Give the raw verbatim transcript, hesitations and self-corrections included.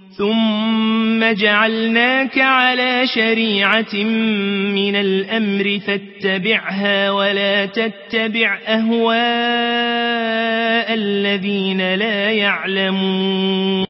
ثم جعلناك على شريعة من الأمر فاتبعها ولا تتبع أهواء الذين لا يعلمون